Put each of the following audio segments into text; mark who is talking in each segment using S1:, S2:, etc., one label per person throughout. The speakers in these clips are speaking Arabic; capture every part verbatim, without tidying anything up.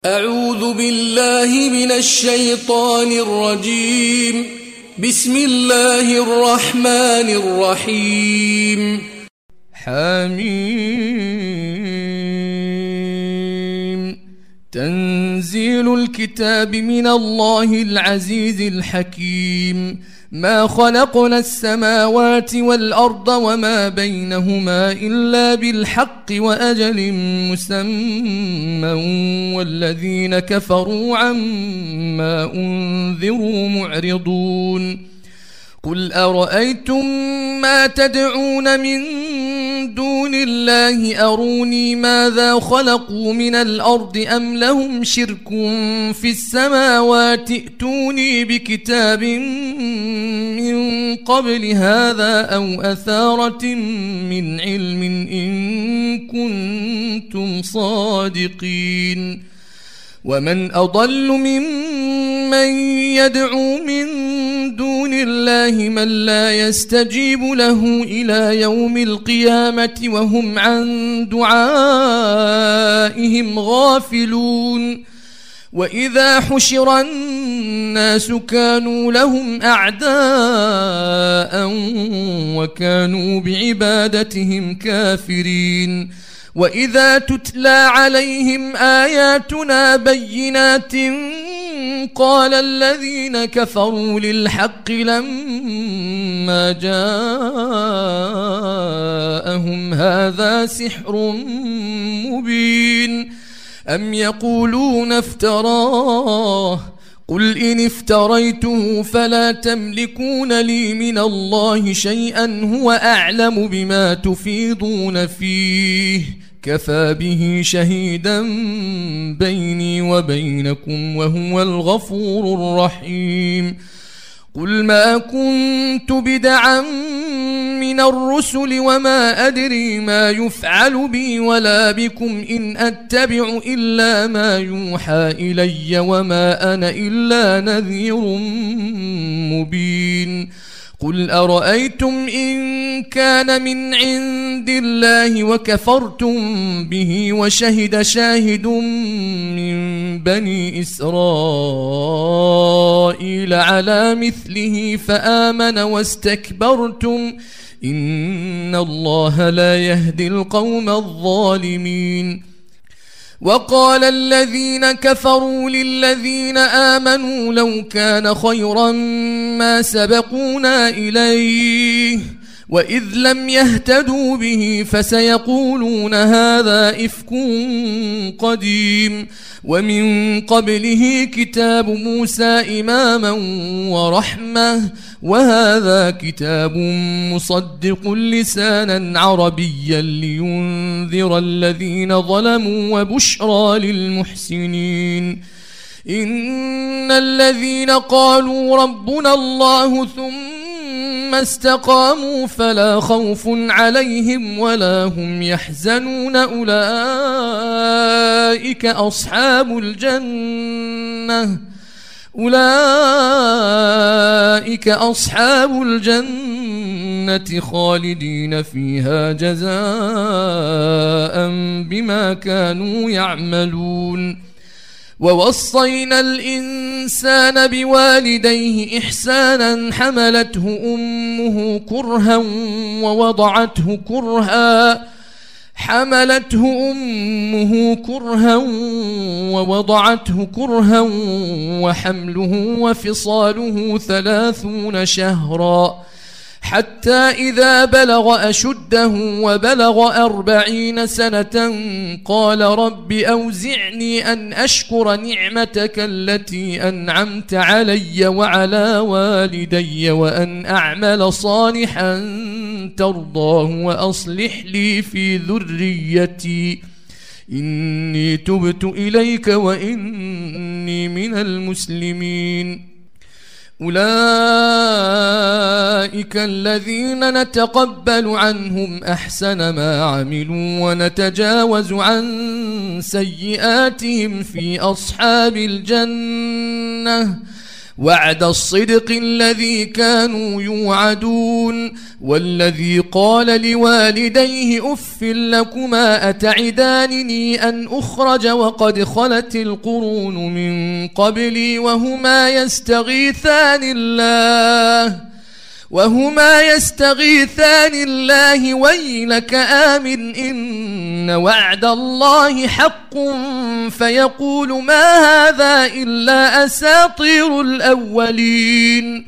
S1: أعوذ بالله من الشيطان الرجيم. بسم الله الرحمن الرحيم. حميم. تنزيل الكتاب من الله العزيز الحكيم. ما خلقنا السماوات والأرض وما بينهما إلا بالحق وأجل مسمى والذين كفروا عما أنذروا معرضون. قل أرأيتم ما تدعون من دون الله أروني ماذا خلقوا من الأرض أم لهم شرك في السماوات ائتوني بكتاب من قبل هذا أو أثارة من علم إن كنتم صادقين. ومن أضل ممن يدعو من دون الله من لا يستجيب له إلى يوم القيامة وهم عن دعائهم غافلون. وإذا حشر الناس كانوا لهم أعداء وكانوا بعبادتهم كافرين. وإذا تتلى عليهم آياتنا بينات قال الذين كفروا للحق لما جاءهم هذا سحر مبين أم يقولون افتراه قل إن افتريته فلا تملكون لي من الله شيئا هو أعلم بما تفيضون فيه كفى به شهيدا بيني وبينكم وهو الغفور الرحيم. قل ما كنت بدعا من الرسل وما أدري ما يفعل بي ولا بكم إن أتبع إلا ما يوحى إلي وما أنا إلا نذير مبين. قل أرأيتم إن كان من عند الله وكفرتم به وشهد شاهد من بني إسرائيل على مثله فآمن واستكبرتم إن الله لا يهدي القوم الظالمين. وقال الذين كفروا للذين آمنوا لو كان خيرا ما سبقونا إليه وإذ لم يهتدوا به فسيقولون هذا إفك قديم ومن قبله كتاب موسى إماما ورحمة وهذا كتاب مصدق لسانا عربيا لينذر الذين ظلموا وبشرى للمحسنين. إن الذين قالوا ربنا الله ثم استقاموا فلا خوف عليهم ولا هم يحزنون أولئك أصحاب الجنة أولئك أصحاب الجنة خالدين فيها جزاء بما كانوا يعملون. ووصينا الإنسان بوالديه إحسانا حملته أمه كرها ووضعته كرها حملته أمه كرها ووضعته كرها وحمله وفصاله ثلاثون شهرا حتى إذا بلغ أشده وبلغ أربعين سنة قال رب أوزعني أن أشكر نعمتك التي أنعمت علي وعلى والدي وأن أعمل صالحا ترضاه وأصلح لي في ذريتي إني تبت إليك وإني من المسلمين. أولئك الذين نتقبل عنهم أحسن ما عملوا ونتجاوز عن سيئاتهم في أصحاب الجنة وعد الصدق الذي كانوا يوعدون والذي قال لوالديه أف لكما أتعدانني أن أخرج وقد خلت القرون من قبلي وهما يستغيثان الله وهما يستغيثان الله ويلك آمن إن وعد الله حق فيقول ما هذا إلا أساطير الأولين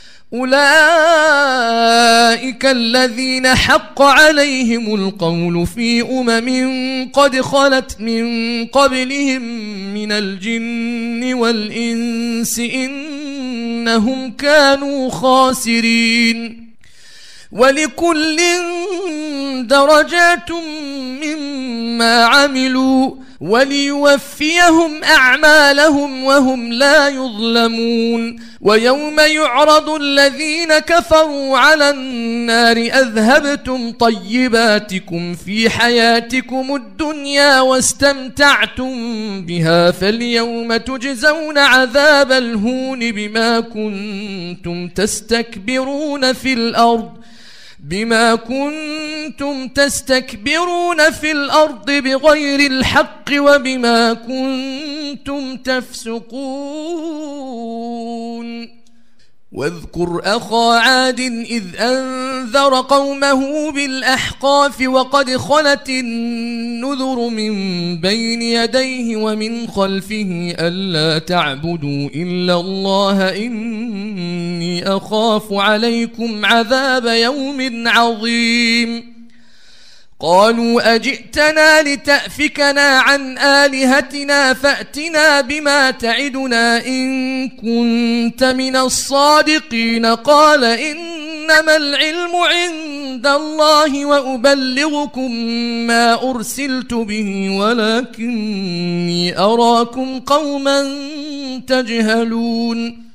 S1: أولئك الذين حق عليهم القول في أمم قد خلت من قبلهم من الجن والإنس إنهم كانوا خاسرين ولكل درجات مما عملوا وليوفيهم أعمالهم وهم لا يظلمون ويوم يعرض الذين كفروا على النار أذهبتم طيباتكم في حياتكم الدنيا واستمتعتم بها فاليوم تجزون عذاب الهون بما كنتم تستكبرون في الأرض بما كنتم تستكبرون في الأرض بغير الحق وبما كنتم تفسقون واذكر أخا عاد إذ أنذر قومه بالأحقاف وقد خلت النذر من بين يديه ومن خلفه ألا تعبدوا إلا الله إني أخاف عليكم عذاب يوم عظيم قالوا أجئتنا لتأفكنا عن آلهتنا فأتنا بما تعدنا إن كنت من الصادقين قال إنما العلم عند الله وأبلغكم ما أرسلت به ولكني أراكم قوما تجهلون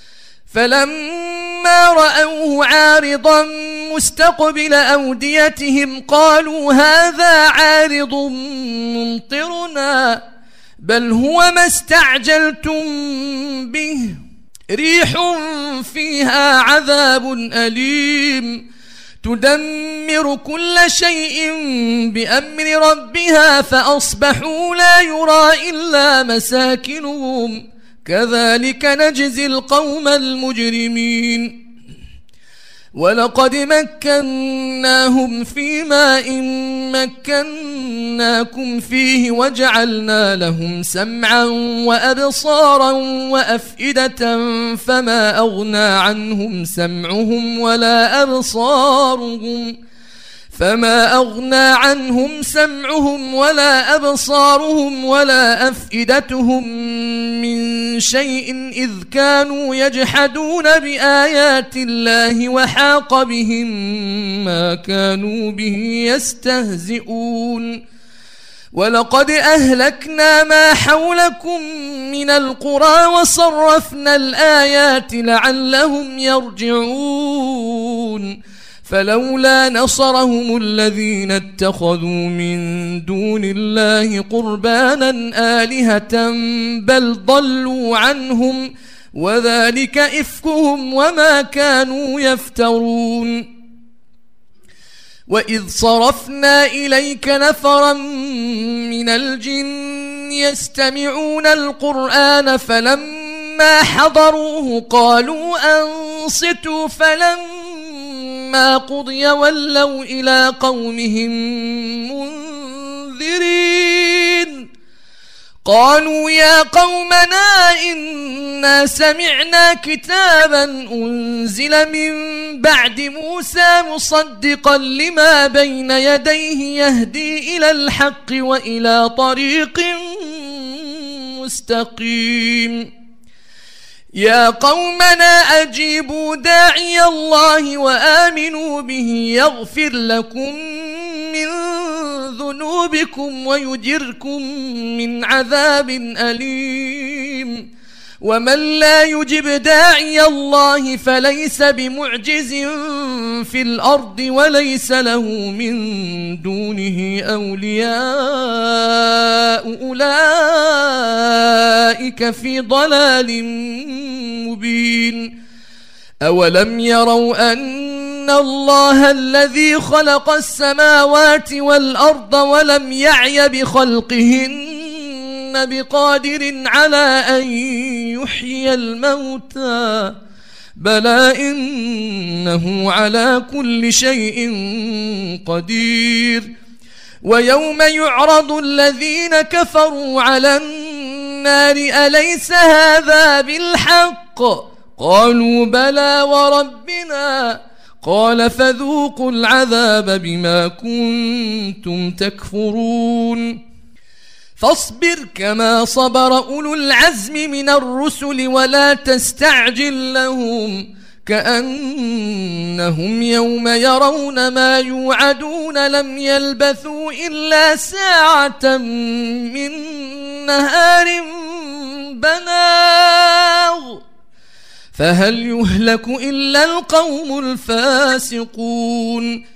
S1: فلما رأوه عارضا مستقبل أوديتهم قالوا هذا عارض ممطرنا بل هو ما استعجلتم به ريح فيها عذاب أليم تدمر كل شيء بأمر ربها فأصبحوا لا يرى إلا مساكنهم كذلك نجزي القوم المجرمين ولقد مكناهم في ماء مكناكم فيه وجعلنا لهم سمعا وأبصارا وأفئدة فما أغنى عنهم سمعهم ولا أبصارهم فما أغنى عنهم سمعهم ولا أبصارهم ولا أفئدتهم من شيء إذ كانوا يجحدون بآيات الله وحاق بهم ما كانوا به يستهزئون ولقد أهلكنا ما حولكم من القرى وصرفنا الآيات لعلهم يرجعون فلولا نصرهم الذين اتخذوا من دون الله قربانا آلهة بل ضلوا عنهم وذلك إفكهم وما كانوا يفترون وإذ صرفنا إليك نفرا من الجن يستمعون القرآن فلما حضروه قالوا أنصتوا فلما ما قضي ولوا إلى قومهم منذرين قالوا يا قومنا إنا سمعنا كتابا أنزل من بعد موسى مصدقا لما بين يديه يهدي إلى الحق وإلى طريق مستقيم يا قومنا أجيبوا داعي الله وآمنوا به يغفر لكم من ذنوبكم ويجركم من عذاب أليم ومن لا يجب داعي الله فليس بمعجز في الأرض وليس له من دونه أولياء أولئك في ضلال مبين مبين أولم يروا أن الله الذي خلق السماوات والأرض ولم يعي بخلقهن بقادر على أن يحيي الموتى بلى إنه على كل شيء قدير ويوم يعرض الذين كفروا على النار أليس هذا بالحق قالوا بلى وربنا قال فذوقوا العذاب بما كنتم تكفرون فاصبر كما صبر أولو العزم من الرسل ولا تستعجل لهم كأنهم يوم يرون ما يوعدون لم يلبثوا إلا ساعة من نهار بلاغ فهل يهلك إلا القوم الفاسقون